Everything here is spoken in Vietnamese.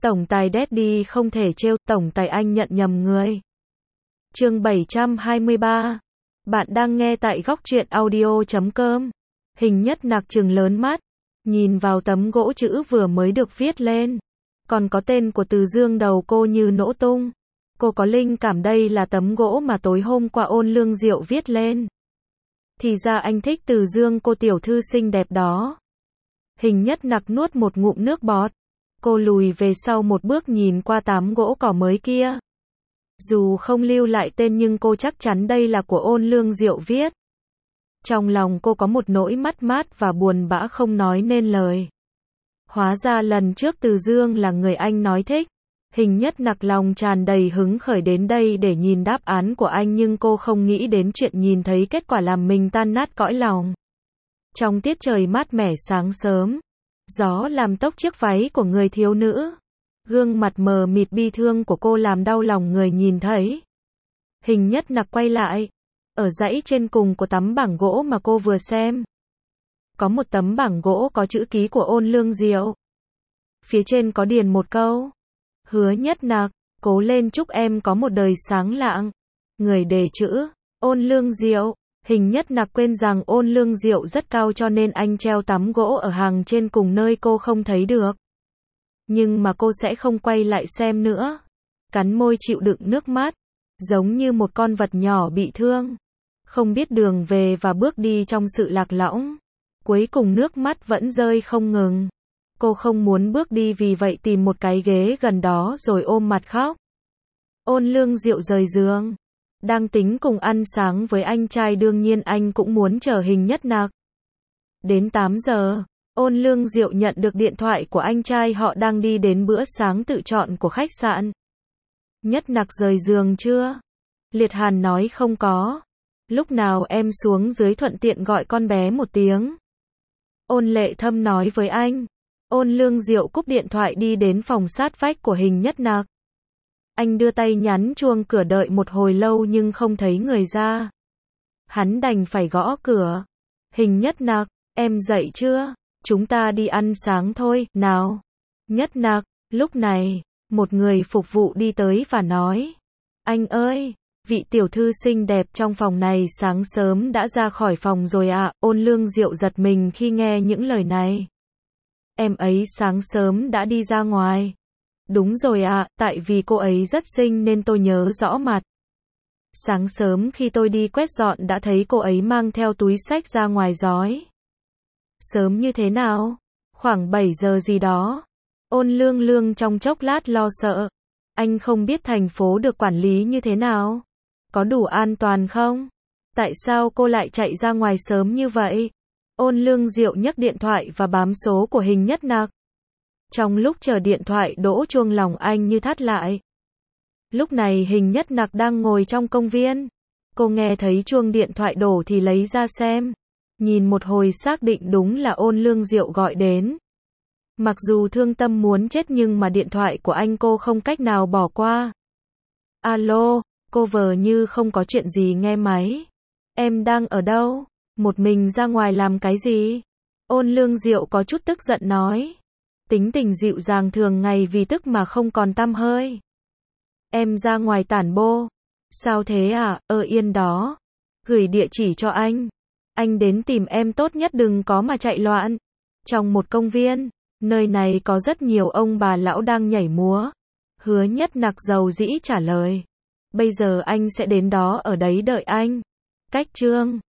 Tổng tài Daddy không thể trêu, tổng tài anh nhận nhầm người. Chương 723. Bạn đang nghe tại góc truyện audio.com. Hình Nhất Nặc trừng lớn mắt, nhìn vào tấm gỗ chữ vừa mới được viết lên. Còn có tên của Từ Dương đầu cô như nổ tung. Cô có linh cảm đây là tấm gỗ mà tối hôm qua Ôn Lương Diệu viết lên. Thì ra anh thích Từ Dương, cô tiểu thư xinh đẹp đó. Hình Nhất Nặc nuốt một ngụm nước bọt. Cô lùi về sau một bước nhìn qua tấm gỗ cỏ mới kia. Dù không lưu lại tên nhưng cô chắc chắn đây là của Ôn Lương Diệu viết. Trong lòng cô có một nỗi mất mát và buồn bã không nói nên lời. Hóa ra lần trước Từ Dương là người anh nói thích. Hình Nhất Nặc lòng tràn đầy hứng khởi đến đây để nhìn đáp án của anh, nhưng cô không nghĩ đến chuyện nhìn thấy kết quả làm mình tan nát cõi lòng. Trong tiết trời mát mẻ sáng sớm, gió làm tóc chiếc váy của người thiếu nữ. Gương mặt mờ mịt bi thương của cô làm đau lòng người nhìn thấy. Hình Nhất Nặc quay lại. Ở dãy trên cùng của tấm bảng gỗ mà cô vừa xem, có một tấm bảng gỗ có chữ ký của Ôn Lương Diệu. Phía trên có điền một câu: Hứa Nhất Nặc, cố lên, chúc em có một đời sáng lạng. Người đề chữ Ôn Lương Diệu. Hình Nhất Nặc quên rằng Ôn Lương Diệu rất cao cho nên anh treo tấm gỗ ở hàng trên cùng nơi cô không thấy được. Nhưng mà cô sẽ không quay lại xem nữa. Cắn môi chịu đựng nước mắt, giống như một con vật nhỏ bị thương, không biết đường về và bước đi trong sự lạc lõng. Cuối cùng nước mắt vẫn rơi không ngừng. Cô không muốn bước đi, vì vậy tìm một cái ghế gần đó rồi ôm mặt khóc. Ôn Lương Diệu rời giường, đang tính cùng ăn sáng với anh trai, đương nhiên anh cũng muốn chờ Hình Nhất Nặc. Đến 8 giờ, Ôn Lương Diệu nhận được điện thoại của anh trai, họ đang đi đến bữa sáng tự chọn của khách sạn. Nhất Nặc rời giường chưa? Liệt Hàn nói không có. Lúc nào em xuống dưới thuận tiện gọi con bé một tiếng. Ôn Lệ Thâm nói với anh. Ôn Lương Diệu cúp điện thoại đi đến phòng sát vách của Hình Nhất Nặc. Anh đưa tay nhấn chuông cửa, đợi một hồi lâu nhưng không thấy người ra. Hắn đành phải gõ cửa. Hình Nhất Nặc, em dậy chưa? Chúng ta đi ăn sáng thôi, nào. Nhất Nặc, lúc này, một người phục vụ đi tới và nói. Anh ơi, vị tiểu thư xinh đẹp trong phòng này sáng sớm đã ra khỏi phòng rồi ạ. Ôn Lương Diệu giật mình khi nghe những lời này. Em ấy sáng sớm đã đi ra ngoài. Đúng rồi ạ, tại vì cô ấy rất xinh nên tôi nhớ rõ mặt. Sáng sớm khi tôi đi quét dọn đã thấy cô ấy mang theo túi xách ra ngoài rói. Sớm như thế nào? Khoảng 7 giờ gì đó. Ôn Lương Lương trong chốc lát lo sợ. Anh không biết thành phố được quản lý như thế nào? Có đủ an toàn không? Tại sao cô lại chạy ra ngoài sớm như vậy? Ôn Lương Diệu nhấc điện thoại và bám số của Hình Nhất Nặc. Trong lúc chờ điện thoại đổ chuông, lòng anh như thắt lại. Lúc này Hình Nhất Nặc đang ngồi trong công viên. Cô nghe thấy chuông điện thoại đổ thì lấy ra xem. Nhìn một hồi xác định đúng là Ôn Lương Diệu gọi đến. Mặc dù thương tâm muốn chết nhưng mà điện thoại của anh cô không cách nào bỏ qua. Alo, cô vờ như không có chuyện gì nghe máy. Em đang ở đâu? Một mình ra ngoài làm cái gì? Ôn Lương Diệu có chút tức giận nói. Tính tình dịu dàng thường ngày vì tức mà không còn tăm hơi. Em ra ngoài tản bộ. Sao thế à? Yên đó. Gửi địa chỉ cho anh. Anh đến tìm em tốt nhất đừng có mà chạy loạn. Trong một công viên, nơi này có rất nhiều ông bà lão đang nhảy múa. Hứa Nhất Nặc dầu dĩ trả lời. Bây giờ anh sẽ đến đó, ở đấy đợi anh. Cách chương